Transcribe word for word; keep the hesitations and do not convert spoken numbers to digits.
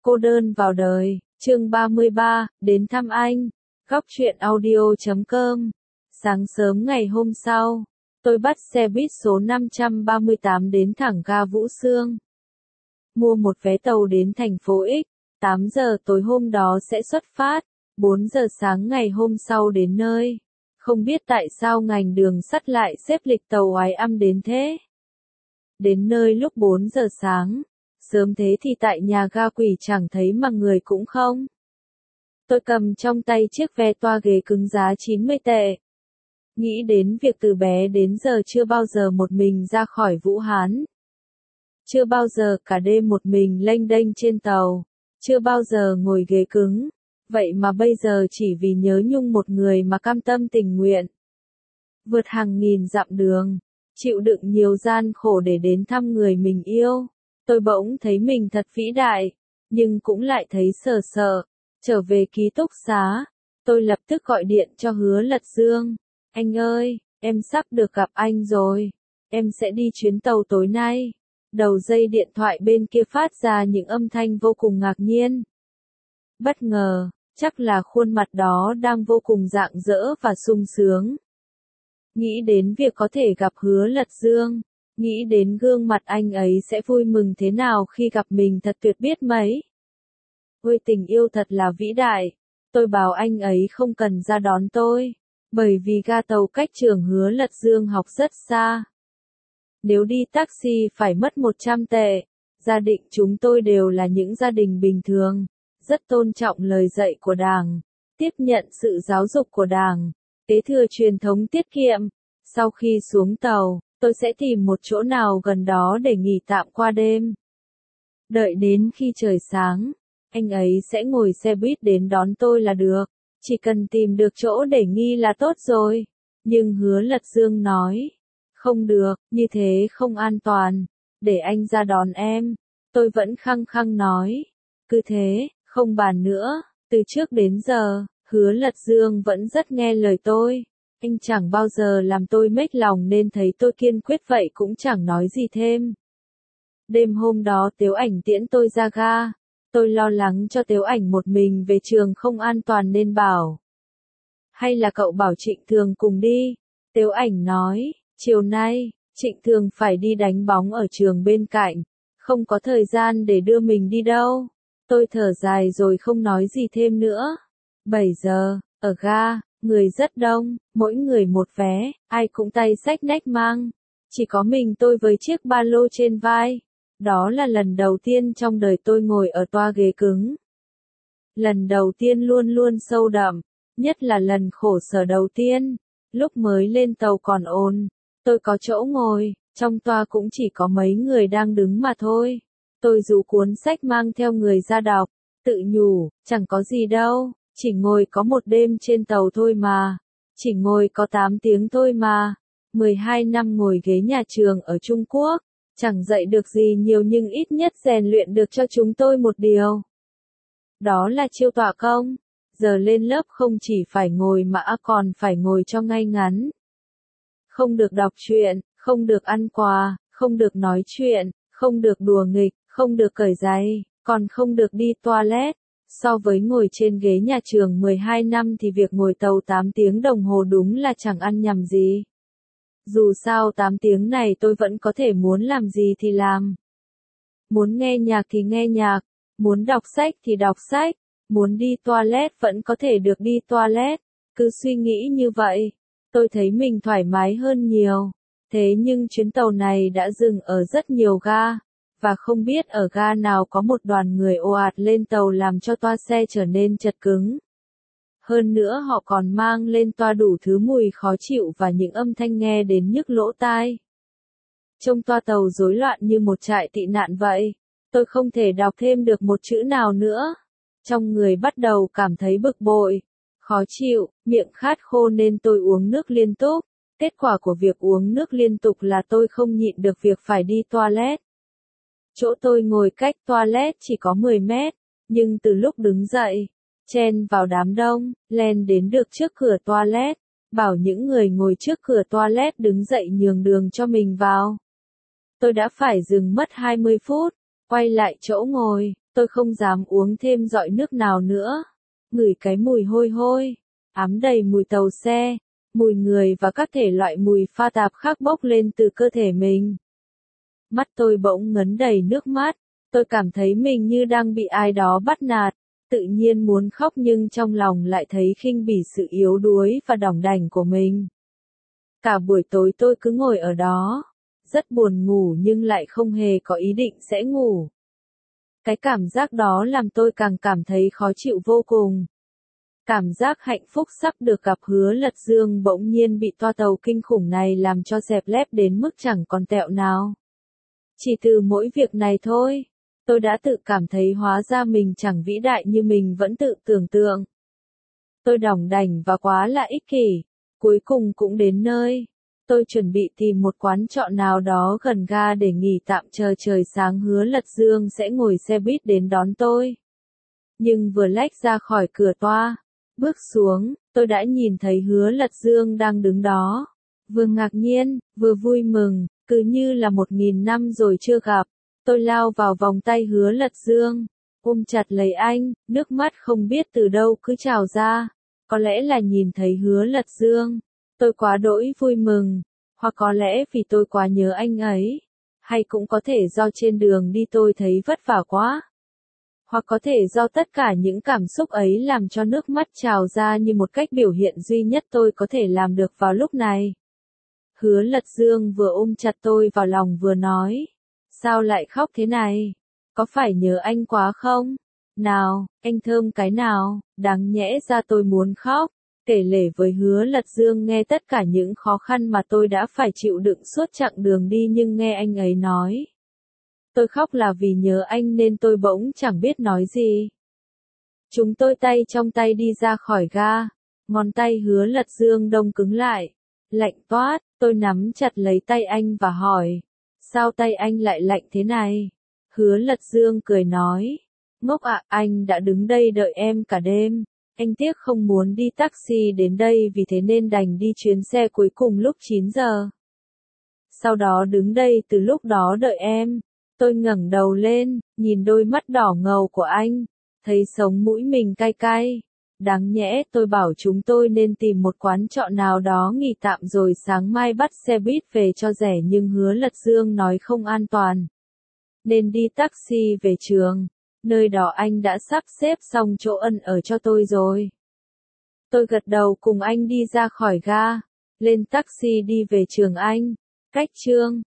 Cô đơn vào đời, chương ba mươi ba, đến thăm anh. Góc truyện audio chấm com. Sáng sớm ngày hôm sau, tôi bắt xe buýt số năm trăm ba mươi tám đến thẳng ga Vũ Xương. Mua một vé tàu đến thành phố X, tám giờ tối hôm đó sẽ xuất phát, bốn giờ sáng ngày hôm sau đến nơi. Không biết tại sao ngành đường sắt lại xếp lịch tàu oái âm đến thế. Đến nơi lúc bốn giờ sáng. Sớm thế thì tại nhà ga quỷ chẳng thấy mà người cũng không. Tôi cầm trong tay chiếc vé toa ghế cứng giá chín mươi tệ. Nghĩ đến việc từ bé đến giờ chưa bao giờ một mình ra khỏi Vũ Hán. Chưa bao giờ cả đêm một mình lênh đênh trên tàu. Chưa bao giờ ngồi ghế cứng. Vậy mà bây giờ chỉ vì nhớ nhung một người mà cam tâm tình nguyện. Vượt hàng nghìn dặm đường. Chịu đựng nhiều gian khổ để đến thăm người mình yêu. Tôi bỗng thấy mình thật vĩ đại, nhưng cũng lại thấy sợ sợ. Trở về ký túc xá, tôi lập tức gọi điện cho Hứa Lật Dương. Anh ơi, em sắp được gặp anh rồi. Em sẽ đi chuyến tàu tối nay. Đầu dây điện thoại bên kia phát ra những âm thanh vô cùng ngạc nhiên. Bất ngờ, chắc là khuôn mặt đó đang vô cùng rạng rỡ và sung sướng. Nghĩ đến việc có thể gặp Hứa Lật Dương. Nghĩ đến gương mặt anh ấy sẽ vui mừng thế nào khi gặp mình thật tuyệt biết mấy. Ôi tình yêu thật là vĩ đại. Tôi bảo anh ấy không cần ra đón tôi. Bởi vì ga tàu cách trường Hứa Lật Dương học rất xa. Nếu đi taxi phải mất một trăm tệ. Gia đình chúng tôi đều là những gia đình bình thường. Rất tôn trọng lời dạy của Đảng. Tiếp nhận sự giáo dục của Đảng. Kế thừa truyền thống tiết kiệm. Sau khi xuống tàu, tôi sẽ tìm một chỗ nào gần đó để nghỉ tạm qua đêm. Đợi đến khi trời sáng, anh ấy sẽ ngồi xe buýt đến đón tôi là được. Chỉ cần tìm được chỗ để nghỉ là tốt rồi. Nhưng Hứa Lật Dương nói, không được, như thế không an toàn. Để anh ra đón em. Tôi vẫn khăng khăng nói. Cứ thế, không bàn nữa. Từ trước đến giờ, Hứa Lật Dương vẫn rất nghe lời tôi. Anh chẳng bao giờ làm tôi mếch lòng nên thấy tôi kiên quyết vậy cũng chẳng nói gì thêm. Đêm hôm đó Tiếu Ảnh tiễn tôi ra ga. Tôi lo lắng cho Tiếu Ảnh một mình về trường không an toàn nên bảo. Hay là cậu bảo Trịnh Thường cùng đi? Tiếu Ảnh nói, chiều nay, Trịnh Thường phải đi đánh bóng ở trường bên cạnh. Không có thời gian để đưa mình đi đâu. Tôi thở dài rồi không nói gì thêm nữa. bảy giờ, ở ga. Người rất đông, mỗi người một vé, ai cũng tay xách nách mang. Chỉ có mình tôi với chiếc ba lô trên vai. Đó là lần đầu tiên trong đời tôi ngồi ở toa ghế cứng. Lần đầu tiên luôn luôn sâu đậm, nhất là lần khổ sở đầu tiên. Lúc mới lên tàu còn ồn, tôi có chỗ ngồi, trong toa cũng chỉ có mấy người đang đứng mà thôi. Tôi rủ cuốn sách mang theo người ra đọc, tự nhủ, chẳng có gì đâu. Chỉ ngồi có một đêm trên tàu thôi mà. Chỉ ngồi có tám tiếng thôi mà. mười hai năm ngồi ghế nhà trường ở Trung Quốc. Chẳng dạy được gì nhiều nhưng ít nhất rèn luyện được cho chúng tôi một điều. Đó là chiêu tọa công. Giờ lên lớp không chỉ phải ngồi mà còn phải ngồi cho ngay ngắn. Không được đọc truyện, không được ăn quà, không được nói chuyện, không được đùa nghịch, không được cởi giày, còn không được đi toilet. So với ngồi trên ghế nhà trường mười hai năm thì việc ngồi tàu tám tiếng đồng hồ đúng là chẳng ăn nhầm gì. Dù sao tám tiếng này tôi vẫn có thể muốn làm gì thì làm. Muốn nghe nhạc thì nghe nhạc, muốn đọc sách thì đọc sách, muốn đi toilet vẫn có thể được đi toilet. Cứ suy nghĩ như vậy, tôi thấy mình thoải mái hơn nhiều. Thế nhưng chuyến tàu này đã dừng ở rất nhiều ga. Và không biết ở ga nào có một đoàn người ồ ạt lên tàu làm cho toa xe trở nên chật cứng. Hơn nữa họ còn mang lên toa đủ thứ mùi khó chịu và những âm thanh nghe đến nhức lỗ tai. Trông toa tàu rối loạn như một trại tị nạn vậy. Tôi không thể đọc thêm được một chữ nào nữa. Trong người bắt đầu cảm thấy bực bội, khó chịu, miệng khát khô nên tôi uống nước liên tục. Kết quả của việc uống nước liên tục là tôi không nhịn được việc phải đi toilet. Chỗ tôi ngồi cách toilet chỉ có mười mét, nhưng từ lúc đứng dậy, chen vào đám đông, len đến được trước cửa toilet, bảo những người ngồi trước cửa toilet đứng dậy nhường đường cho mình vào. Tôi đã phải dừng mất hai mươi phút, quay lại chỗ ngồi, Tôi không dám uống thêm giọt nước nào nữa. Ngửi cái mùi hôi hôi, ám đầy mùi tàu xe, mùi người và các thể loại mùi pha tạp khác bốc lên từ cơ thể mình. Mắt tôi bỗng ngấn đầy nước mắt, tôi cảm thấy mình như đang bị ai đó bắt nạt, tự nhiên muốn khóc nhưng trong lòng lại thấy khinh bỉ sự yếu đuối và đỏng đảnh của mình. Cả buổi tối tôi cứ ngồi ở đó, rất buồn ngủ nhưng lại không hề có ý định sẽ ngủ. Cái cảm giác đó làm tôi càng cảm thấy khó chịu vô cùng. Cảm giác hạnh phúc sắp được gặp Hứa Lật Dương bỗng nhiên bị toa tàu kinh khủng này làm cho dẹp lép đến mức chẳng còn tẹo nào. Chỉ từ mỗi việc này thôi, tôi đã tự cảm thấy hóa ra mình chẳng vĩ đại như mình vẫn tự tưởng tượng. Tôi đỏng đảnh và quá là ích kỷ, cuối cùng cũng đến nơi. Tôi chuẩn bị tìm một quán trọ nào đó gần ga để nghỉ tạm chờ trời sáng Hứa Lật Dương sẽ ngồi xe buýt đến đón tôi. Nhưng vừa lách ra khỏi cửa toa, bước xuống, tôi đã nhìn thấy Hứa Lật Dương đang đứng đó. Vừa ngạc nhiên, vừa vui mừng, cứ như là một nghìn năm rồi chưa gặp. Tôi lao vào vòng tay Hứa Lật Dương, ôm chặt lấy anh, nước mắt không biết từ đâu cứ trào ra. Có lẽ là nhìn thấy Hứa Lật Dương, tôi quá đỗi vui mừng, hoặc có lẽ vì tôi quá nhớ anh ấy, hay cũng có thể do trên đường đi tôi thấy vất vả quá. Hoặc có thể do tất cả những cảm xúc ấy làm cho nước mắt trào ra như một cách biểu hiện duy nhất tôi có thể làm được vào lúc này. Hứa Lật Dương vừa ôm chặt tôi vào lòng vừa nói, sao lại khóc thế này? Có phải nhớ anh quá không? Nào, anh thơm cái nào, đáng nhẽ ra tôi muốn khóc. Kể lể với Hứa Lật Dương nghe tất cả những khó khăn mà tôi đã phải chịu đựng suốt chặng đường đi nhưng nghe anh ấy nói. Tôi khóc là vì nhớ anh nên tôi bỗng chẳng biết nói gì. Chúng tôi tay trong tay đi ra khỏi ga, ngón tay Hứa Lật Dương đông cứng lại, lạnh toát, tôi nắm chặt lấy tay anh và hỏi, sao tay anh lại lạnh thế này? Hứa Lật Dương cười nói, ngốc ạ, anh đã đứng đây đợi em cả đêm. Anh tiếc không muốn đi taxi đến đây vì thế nên đành đi chuyến xe cuối cùng lúc chín giờ. Sau đó đứng đây từ lúc đó đợi em. Tôi ngẩng đầu lên, nhìn đôi mắt đỏ ngầu của anh, thấy sống mũi mình cay cay. Đáng nhẽ tôi bảo chúng tôi nên tìm một quán trọ nào đó nghỉ tạm rồi sáng mai bắt xe buýt về cho rẻ nhưng Hứa Lật Dương nói không an toàn. Nên đi taxi về trường. Nơi đó anh đã sắp xếp xong chỗ ẩn ở cho tôi rồi. Tôi gật đầu cùng anh đi ra khỏi ga, lên taxi đi về trường anh. Cách trường.